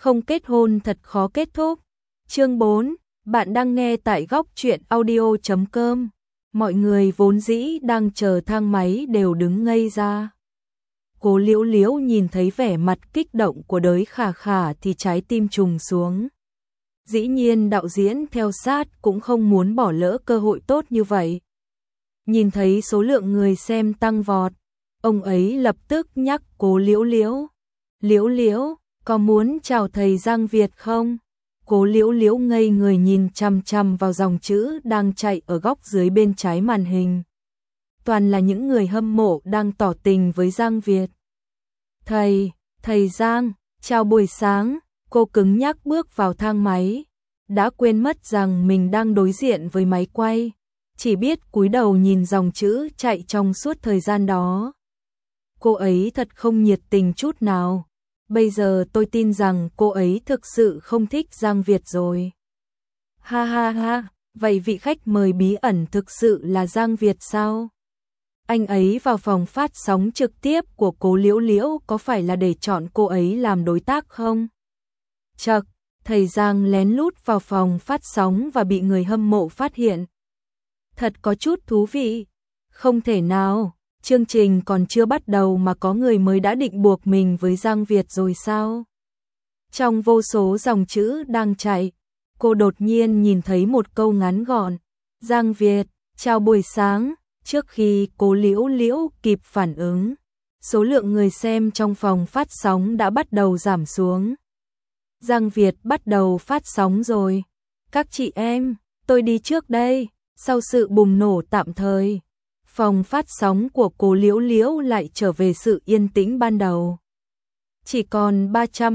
Không kết hôn thật khó kết thúc. Chương 4, bạn đang nghe tại góc truyện audio.com. Mọi người vốn dĩ đang chờ thang máy đều đứng ngây ra. Cố Liễu Liễu nhìn thấy vẻ mặt kích động của Đới Khả Khả thì trái tim trùng xuống. Dĩ nhiên đạo diễn theo sát cũng không muốn bỏ lỡ cơ hội tốt như vậy. Nhìn thấy số lượng người xem tăng vọt, ông ấy lập tức nhắc Cố Liễu Liễu. Liễu Liễu, có muốn chào thầy Giang Việt không? Cố Liễu Liễu ngây người nhìn chằm chằm vào dòng chữ đang chạy ở góc dưới bên trái màn hình. Toàn là những người hâm mộ đang tỏ tình với Giang Việt. Thầy Giang, chào buổi sáng. Cô cứng nhắc bước vào thang máy, đã quên mất rằng mình đang đối diện với máy quay, chỉ biết cúi đầu nhìn dòng chữ chạy trong suốt thời gian đó. Cô ấy thật không nhiệt tình chút nào. Bây giờ tôi tin rằng cô ấy thực sự không thích Giang Việt rồi. Ha ha ha, vậy vị khách mời bí ẩn thực sự là Giang Việt sao? Anh ấy vào phòng phát sóng trực tiếp của Cố Liễu Liễu có phải là để chọn cô ấy làm đối tác không? Chậc, thầy Giang lén lút vào phòng phát sóng và bị người hâm mộ phát hiện. Thật có chút thú vị. Không thể nào, chương trình còn chưa bắt đầu mà có người mới đã định buộc mình với Giang Việt rồi sao? Trong vô số dòng chữ đang chạy, cô đột nhiên nhìn thấy một câu ngắn gọn. Giang Việt, chào buổi sáng. Trước khi Cố Liễu Liễu kịp phản ứng, số lượng người xem trong phòng phát sóng đã bắt đầu giảm xuống. Giang Việt bắt đầu phát sóng rồi. Các chị em, tôi đi trước đây. Sau sự bùng nổ tạm thời, phòng phát sóng của Cố Liễu Liễu lại trở về sự yên tĩnh ban đầu. Chỉ còn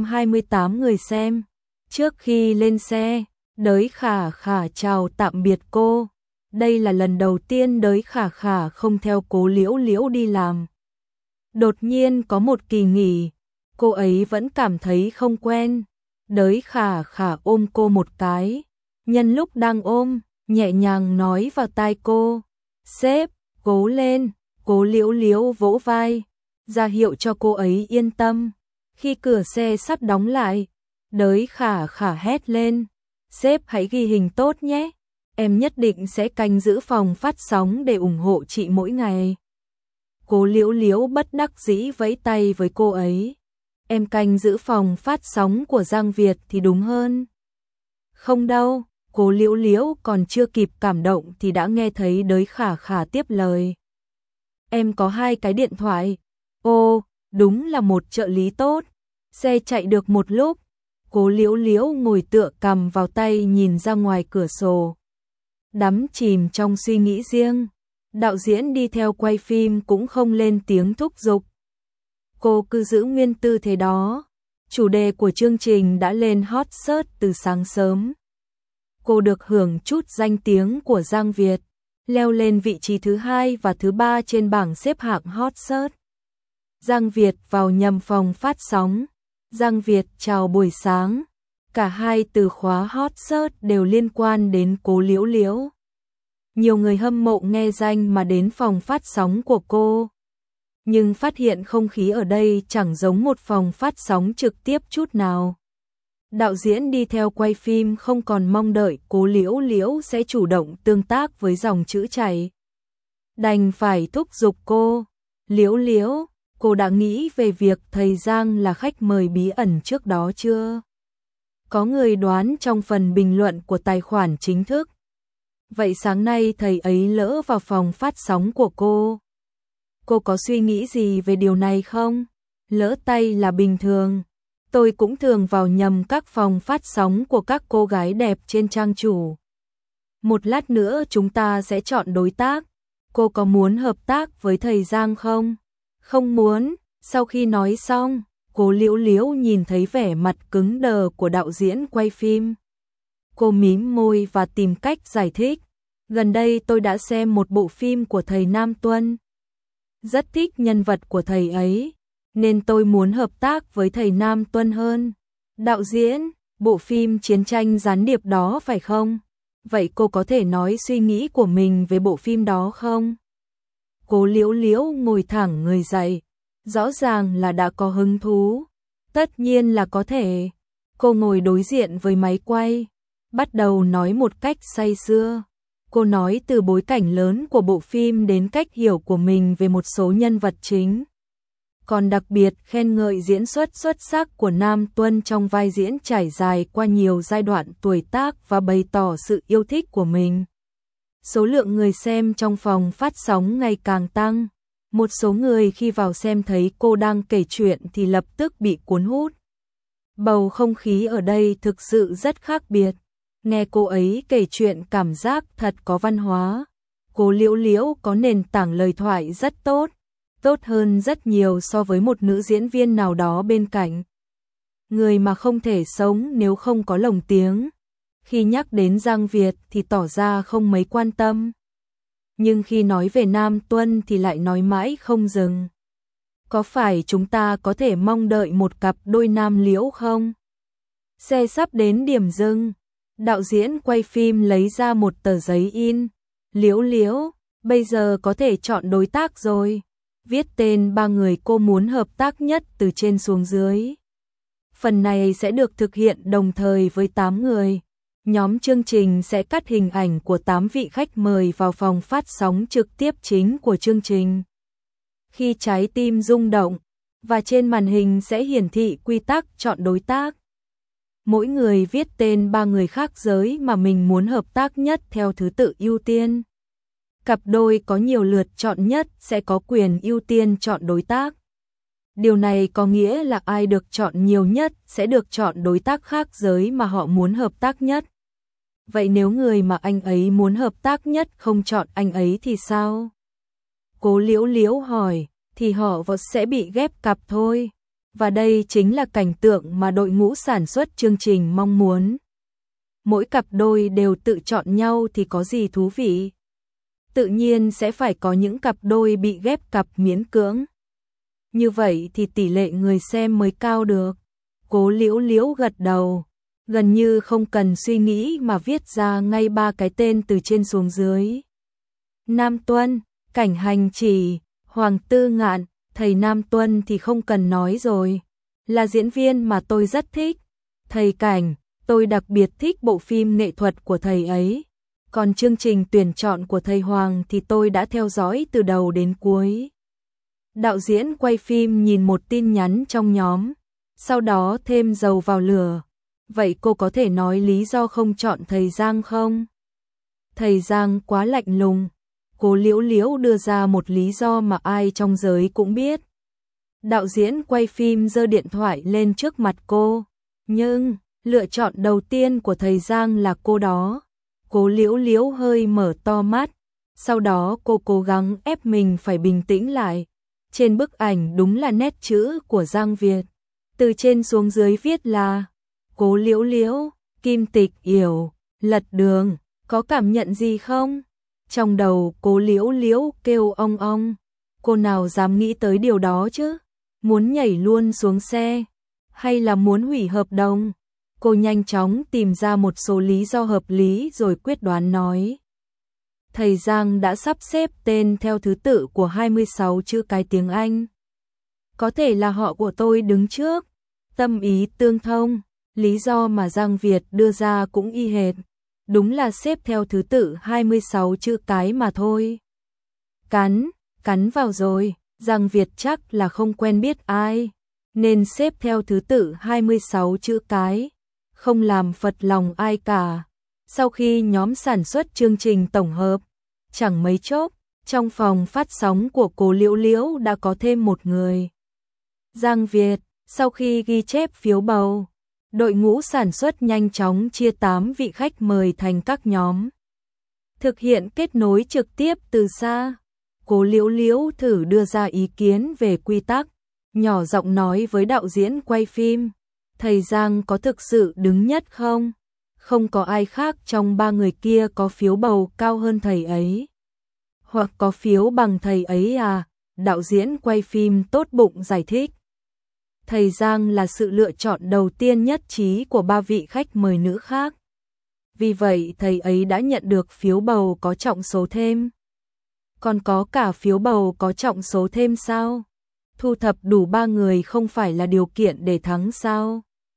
328 người xem. Trước khi lên xe, Đới Khả Khả chào tạm biệt cô. Đây là lần đầu tiên Đới Khả Khả không theo Cố Liễu Liễu đi làm. Đột nhiên có một kỳ nghỉ, cô ấy vẫn cảm thấy không quen. Đới Khả Khả ôm cô một cái, nhân lúc đang ôm, nhẹ nhàng nói vào tai cô. Sếp, cố lên. Cố Liễu Liễu vỗ vai, ra hiệu cho cô ấy yên tâm. Khi cửa xe sắp đóng lại, Đới Khả Khả hét lên. Sếp hãy ghi hình tốt nhé. Em nhất định sẽ canh giữ phòng phát sóng để ủng hộ chị mỗi ngày. Cố Liễu Liễu bất đắc dĩ vẫy tay với cô ấy. Em canh giữ phòng phát sóng của Giang Việt thì đúng hơn. Không đâu, Cố Liễu Liễu còn chưa kịp cảm động thì đã nghe thấy Đới Khả Khả tiếp lời. Em có 2 cái điện thoại. Ô, đúng là một trợ lý tốt. Xe chạy được một lúc, Cố Liễu Liễu ngồi tựa cằm vào tay nhìn ra ngoài cửa sổ. Đắm chìm trong suy nghĩ riêng, đạo diễn đi theo quay phim cũng không lên tiếng thúc giục. Cô cứ giữ nguyên tư thế đó. Chủ đề của chương trình đã lên hot search từ sáng sớm. Cô được hưởng chút danh tiếng của Giang Việt, leo lên vị trí thứ 2 và thứ 3 trên bảng xếp hạng hot search. Giang Việt vào nhầm phòng phát sóng. Giang Việt chào buổi sáng. Cả 2 từ khóa hot search đều liên quan đến Cố Liễu Liễu. Nhiều người hâm mộ nghe danh mà đến phòng phát sóng của cô. Nhưng phát hiện không khí ở đây chẳng giống một phòng phát sóng trực tiếp chút nào. Đạo diễn đi theo quay phim không còn mong đợi Cố Liễu Liễu sẽ chủ động tương tác với dòng chữ chảy. Đành phải thúc giục cô. Liễu Liễu, cô đã nghĩ về việc thầy Giang là khách mời bí ẩn trước đó chưa? Có người đoán trong phần bình luận của tài khoản chính thức. Vậy sáng nay thầy ấy lỡ vào phòng phát sóng của cô. Cô có suy nghĩ gì về điều này không? Lỡ tay là bình thường. Tôi cũng thường vào nhầm các phòng phát sóng của các cô gái đẹp trên trang chủ. Một lát nữa chúng ta sẽ chọn đối tác. Cô có muốn hợp tác với thầy Giang không? Không muốn. Sau khi nói xong, Cố Liễu Liễu nhìn thấy vẻ mặt cứng đờ của đạo diễn quay phim. Cô mím môi và tìm cách giải thích. Gần đây tôi đã xem một bộ phim của thầy Nam Tuân. Rất thích nhân vật của thầy ấy, nên tôi muốn hợp tác với thầy Nam Tuân hơn. Đạo diễn, bộ phim chiến tranh gián điệp đó phải không? Vậy cô có thể nói suy nghĩ của mình về bộ phim đó không? Cố Liễu Liễu ngồi thẳng người dậy, rõ ràng là đã có hứng thú. Tất nhiên là có thể. Cô ngồi đối diện với máy quay, bắt đầu nói một cách say sưa. Cô nói từ bối cảnh lớn của bộ phim đến cách hiểu của mình về một số nhân vật chính. Còn đặc biệt khen ngợi diễn xuất xuất sắc của Nam Tuân trong vai diễn trải dài qua nhiều giai đoạn tuổi tác và bày tỏ sự yêu thích của mình. Số lượng người xem trong phòng phát sóng ngày càng tăng. Một số người khi vào xem thấy cô đang kể chuyện thì lập tức bị cuốn hút. Bầu không khí ở đây thực sự rất khác biệt. Nghe cô ấy kể chuyện cảm giác thật có văn hóa. Cô Liễu Liễu có nền tảng lời thoại rất tốt. Tốt hơn rất nhiều so với một nữ diễn viên nào đó bên cạnh. Người mà không thể sống nếu không có lồng tiếng. Khi nhắc đến Giang Việt thì tỏ ra không mấy quan tâm. Nhưng khi nói về Nam Tuân thì lại nói mãi không dừng. Có phải chúng ta có thể mong đợi một cặp đôi nam liễu không? Xe sắp đến điểm dừng. Đạo diễn quay phim lấy ra một tờ giấy in. Liễu Liễu, bây giờ có thể chọn đối tác rồi. Viết tên 3 người cô muốn hợp tác nhất từ trên xuống dưới. Phần này sẽ được thực hiện đồng thời với 8 người. Nhóm chương trình sẽ cắt hình ảnh của 8 vị khách mời vào phòng phát sóng trực tiếp chính của chương trình. Khi trái tim rung động, và trên màn hình sẽ hiển thị quy tắc chọn đối tác. Mỗi người viết tên 3 người khác giới mà mình muốn hợp tác nhất theo thứ tự ưu tiên. Cặp đôi có nhiều lượt chọn nhất sẽ có quyền ưu tiên chọn đối tác. Điều này có nghĩa là ai được chọn nhiều nhất sẽ được chọn đối tác khác giới mà họ muốn hợp tác nhất. Vậy nếu người mà anh ấy muốn hợp tác nhất không chọn anh ấy thì sao? Cố Liễu Liễu hỏi, thì họ vẫn sẽ bị ghép cặp thôi. Và đây chính là cảnh tượng mà đội ngũ sản xuất chương trình mong muốn. Mỗi cặp đôi đều tự chọn nhau thì có gì thú vị? Tự nhiên sẽ phải có những cặp đôi bị ghép cặp miễn cưỡng. Như vậy thì tỷ lệ người xem mới cao được. Cố Liễu Liễu gật đầu, gần như không cần suy nghĩ mà viết ra ngay 3 cái tên từ trên xuống dưới. Nam Tuân, Cảnh Hành Chỉ, Hoàng Tư Ngạn. Thầy Nam Tuân thì không cần nói rồi, là diễn viên mà tôi rất thích. Thầy Cảnh, tôi đặc biệt thích bộ phim nghệ thuật của thầy ấy. Còn chương trình tuyển chọn của thầy Hoàng thì tôi đã theo dõi từ đầu đến cuối. Đạo diễn quay phim nhìn một tin nhắn trong nhóm, sau đó thêm dầu vào lửa. Vậy cô có thể nói lý do không chọn thầy Giang không? Thầy Giang quá lạnh lùng. Cố Liễu Liễu đưa ra một lý do mà ai trong giới cũng biết. Đạo diễn quay phim giơ điện thoại lên trước mặt cô. Nhưng, lựa chọn đầu tiên của thầy Giang là cô đó. Cố Liễu Liễu hơi mở to mắt. Sau đó cô cố gắng ép mình phải bình tĩnh lại. Trên bức ảnh đúng là nét chữ của Giang Việt. Từ trên xuống dưới viết là Cố Liễu Liễu, Kim Tịch Yểu, Lật Đường, có cảm nhận gì không? Trong đầu Cố Liễu Liễu kêu ong ong. Cô nào dám nghĩ tới điều đó chứ? Muốn nhảy luôn xuống xe? Hay là muốn hủy hợp đồng? Cô nhanh chóng tìm ra một số lý do hợp lý rồi quyết đoán nói. Thầy Giang đã sắp xếp tên theo thứ tự của 26 chữ cái tiếng Anh. Có thể là họ của tôi đứng trước. Tâm ý tương thông. Lý do mà Giang Việt đưa ra cũng y hệt. Đúng là xếp theo thứ tự 26 chữ cái mà thôi. Cắn vào rồi. Giang Việt chắc là không quen biết ai, nên xếp theo thứ tự 26 chữ cái. Không làm phật lòng ai cả. Sau khi nhóm sản xuất chương trình tổng hợp, chẳng mấy chốc, trong phòng phát sóng của Cố Liễu Liễu đã có thêm một người. Giang Việt. Sau khi ghi chép phiếu bầu, đội ngũ sản xuất nhanh chóng chia 8 vị khách mời thành các nhóm. Thực hiện kết nối trực tiếp từ xa. Cố Liễu Liễu thử đưa ra ý kiến về quy tắc, nhỏ giọng nói với đạo diễn quay phim. Thầy Giang có thực sự đứng nhất không? Không có ai khác trong 3 người kia có phiếu bầu cao hơn thầy ấy. Hoặc có phiếu bằng thầy ấy à? Đạo diễn quay phim tốt bụng giải thích. Thầy Giang là sự lựa chọn đầu tiên nhất trí của 3 vị khách mời nữ khác. Vì vậy thầy ấy đã nhận được phiếu bầu có trọng số thêm. Còn có cả phiếu bầu có trọng số thêm sao? Thu thập đủ 3 người không phải là điều kiện để thắng sao?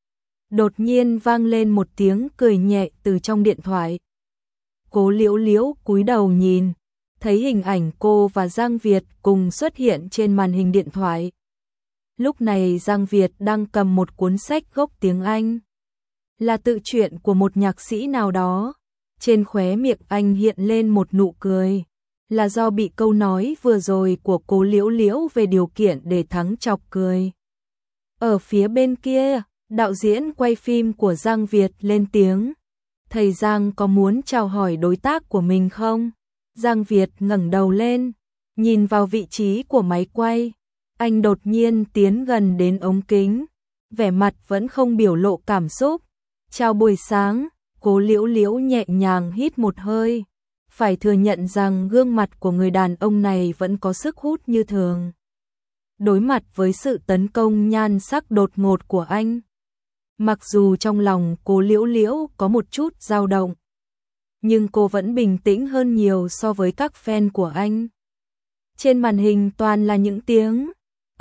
Đột nhiên vang lên một tiếng cười nhẹ từ trong điện thoại. Cố Liễu Liễu cúi đầu nhìn, thấy hình ảnh cô và Giang Việt cùng xuất hiện trên màn hình điện thoại. Lúc này Giang Việt đang cầm một cuốn sách gốc tiếng Anh. Là tự truyện của một nhạc sĩ nào đó. Trên khóe miệng anh hiện lên một nụ cười. Là do bị câu nói vừa rồi của Cố Liễu Liễu về điều kiện để thắng chọc cười. Ở phía bên kia, đạo diễn quay phim của Giang Việt lên tiếng. Thầy Giang có muốn chào hỏi đối tác của mình không? Giang Việt ngẩng đầu lên, nhìn vào vị trí của máy quay. Anh đột nhiên tiến gần đến ống kính, vẻ mặt vẫn không biểu lộ cảm xúc. Chào buổi sáng, Cố Liễu Liễu nhẹ nhàng hít một hơi. Phải thừa nhận rằng gương mặt của người đàn ông này vẫn có sức hút như thường. Đối mặt với sự tấn công nhan sắc đột ngột của anh, mặc dù trong lòng Cố Liễu Liễu có một chút dao động, nhưng cô vẫn bình tĩnh hơn nhiều so với các fan của anh. Trên màn hình toàn là những tiếng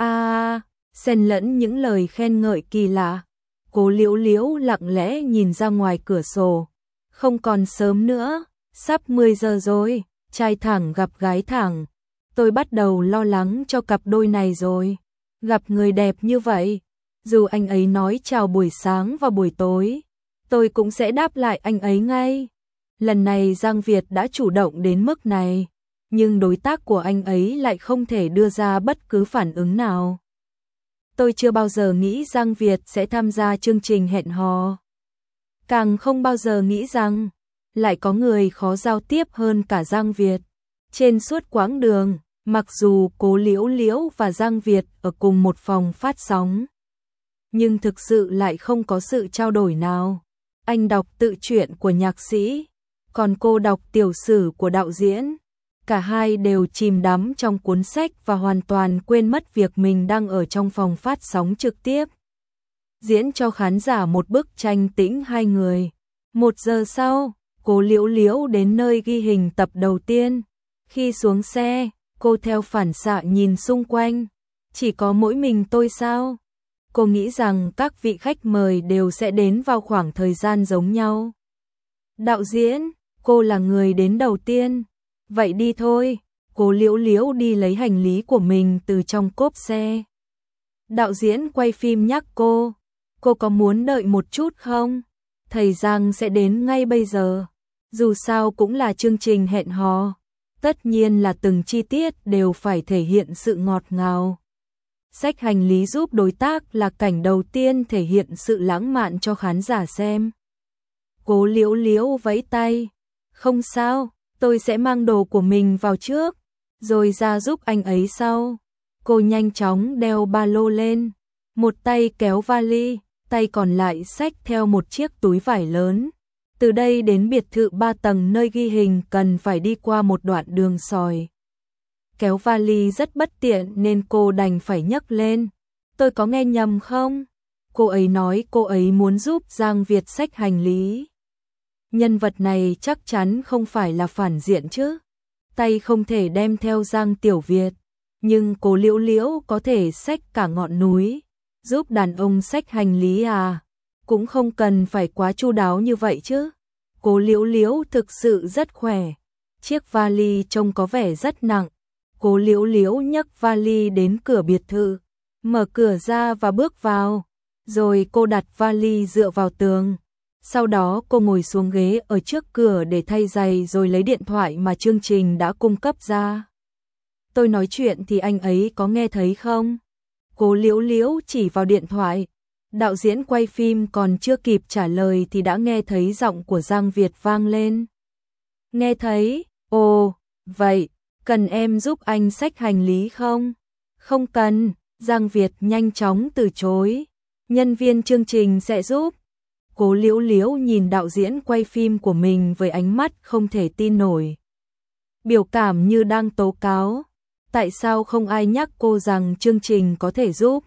xen lẫn những lời khen ngợi kỳ lạ. Cố Liễu Liễu lặng lẽ nhìn ra ngoài cửa sổ. Không còn sớm nữa, sắp 10 giờ rồi, trai thẳng gặp gái thẳng. Tôi bắt đầu lo lắng cho cặp đôi này rồi. Gặp người đẹp như vậy, dù anh ấy nói chào buổi sáng và buổi tối, tôi cũng sẽ đáp lại anh ấy ngay. Lần này Giang Việt đã chủ động đến mức này, nhưng đối tác của anh ấy lại không thể đưa ra bất cứ phản ứng nào. Tôi chưa bao giờ nghĩ Giang Việt sẽ tham gia chương trình hẹn hò. Càng không bao giờ nghĩ rằng lại có người khó giao tiếp hơn cả Giang Việt. Trên suốt quãng đường, mặc dù Cố Liễu Liễu và Giang Việt ở cùng một phòng phát sóng, nhưng thực sự lại không có sự trao đổi nào. Anh đọc tự truyện của nhạc sĩ, còn cô đọc tiểu sử của đạo diễn. Cả hai đều chìm đắm trong cuốn sách và hoàn toàn quên mất việc mình đang ở trong phòng phát sóng trực tiếp, diễn cho khán giả một bức tranh tĩnh hai người. 1 giờ sau, Cố Liễu Liễu đến nơi ghi hình tập đầu tiên. Khi xuống xe, cô theo phản xạ nhìn xung quanh. Chỉ có mỗi mình tôi sao? Cô nghĩ rằng các vị khách mời đều sẽ đến vào khoảng thời gian giống nhau. Đạo diễn, cô là người đến đầu tiên. Vậy đi thôi. Cố Liễu Liễu đi lấy hành lý của mình từ trong cốp xe. Đạo diễn quay phim nhắc cô có muốn đợi một chút không? Thầy Giang sẽ đến ngay bây giờ. Dù sao cũng là chương trình hẹn hò, tất nhiên là từng chi tiết đều phải thể hiện sự ngọt ngào. Xách hành lý giúp đối tác là cảnh đầu tiên thể hiện sự lãng mạn cho khán giả xem. Cố Liễu Liễu vẫy tay. Không sao, tôi sẽ mang đồ của mình vào trước, rồi ra giúp anh ấy sau. Cô nhanh chóng đeo ba lô lên, một tay kéo vali, tay còn lại xách theo một chiếc túi vải lớn. Từ đây đến biệt thự 3 tầng nơi ghi hình cần phải đi qua một đoạn đường sỏi. Kéo vali rất bất tiện nên cô đành phải nhấc lên. Tôi có nghe nhầm không? Cô ấy nói cô ấy muốn giúp Giang Việt xách hành lý. Nhân vật này chắc chắn không phải là phản diện chứ. Tay không thể đem theo Giang Tiểu Việt, nhưng Cố Liễu Liễu có thể xách cả ngọn núi. Giúp đàn ông xách hành lý à? Cũng không cần phải quá chu đáo như vậy chứ. Cố Liễu Liễu thực sự rất khỏe. Chiếc vali trông có vẻ rất nặng. Cố Liễu Liễu nhấc vali đến cửa biệt thự, mở cửa ra và bước vào. Rồi cô đặt vali dựa vào tường. Sau đó cô ngồi xuống ghế ở trước cửa để thay giày rồi lấy điện thoại mà chương trình đã cung cấp ra. Tôi nói chuyện thì anh ấy có nghe thấy không? Cố Liễu Liễu chỉ vào điện thoại. Đạo diễn quay phim còn chưa kịp trả lời thì đã nghe thấy giọng của Giang Việt vang lên. Nghe thấy, ồ, vậy, cần em giúp anh xách hành lý không? Không cần, Giang Việt nhanh chóng từ chối. Nhân viên chương trình sẽ giúp. Cố Liễu Liễu nhìn đạo diễn quay phim của mình với ánh mắt không thể tin nổi. Biểu cảm như đang tố cáo. Tại sao không ai nhắc cô rằng chương trình có thể giúp?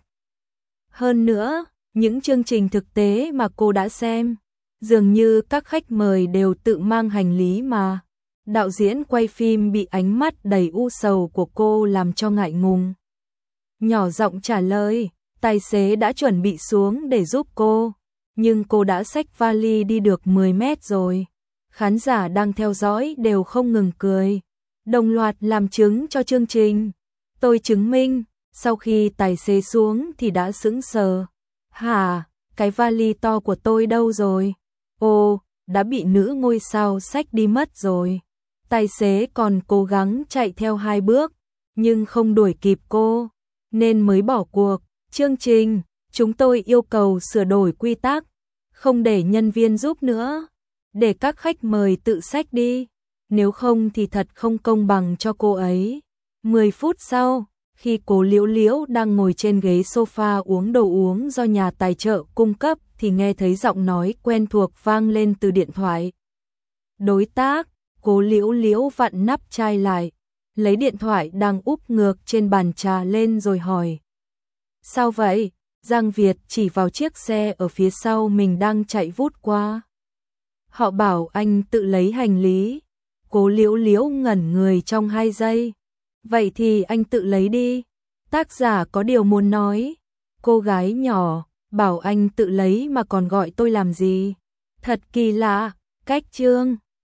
Hơn nữa, những chương trình thực tế mà cô đã xem, dường như các khách mời đều tự mang hành lý mà. Đạo diễn quay phim bị ánh mắt đầy u sầu của cô làm cho ngại ngùng. Nhỏ giọng trả lời, tài xế đã chuẩn bị xuống để giúp cô. nhưng cô đã xách vali đi được 10 mét rồi. Khán giả đang theo dõi đều không ngừng cười, đồng loạt làm chứng cho chương trình. Tôi chứng minh, sau khi tài xế xuống thì đã sững sờ. Hả, cái vali to của tôi đâu rồi? Ồ, đã bị nữ ngôi sao xách đi mất rồi. Tài xế còn cố gắng chạy theo 2 bước, nhưng không đuổi kịp cô, nên mới bỏ cuộc. Chương trình, chúng tôi yêu cầu sửa đổi quy tắc, không để nhân viên giúp nữa, để các khách mời tự xách đi, nếu không thì thật không công bằng cho cô ấy. 10 phút sau, khi Cố Liễu Liễu đang ngồi trên ghế sofa uống đồ uống do nhà tài trợ cung cấp thì nghe thấy giọng nói quen thuộc vang lên từ điện thoại. Đối tác, Cố Liễu Liễu vặn nắp chai lại, lấy điện thoại đang úp ngược trên bàn trà lên rồi hỏi. Sao vậy? Giang Việt chỉ vào chiếc xe ở phía sau mình đang chạy vút qua. Họ bảo anh tự lấy hành lý. Cố Liễu Liễu ngẩn người trong 2 giây. Vậy thì anh tự lấy đi. Tác giả có điều muốn nói. Cô gái nhỏ, bảo anh tự lấy mà còn gọi tôi làm gì? Thật kỳ lạ, cách chương.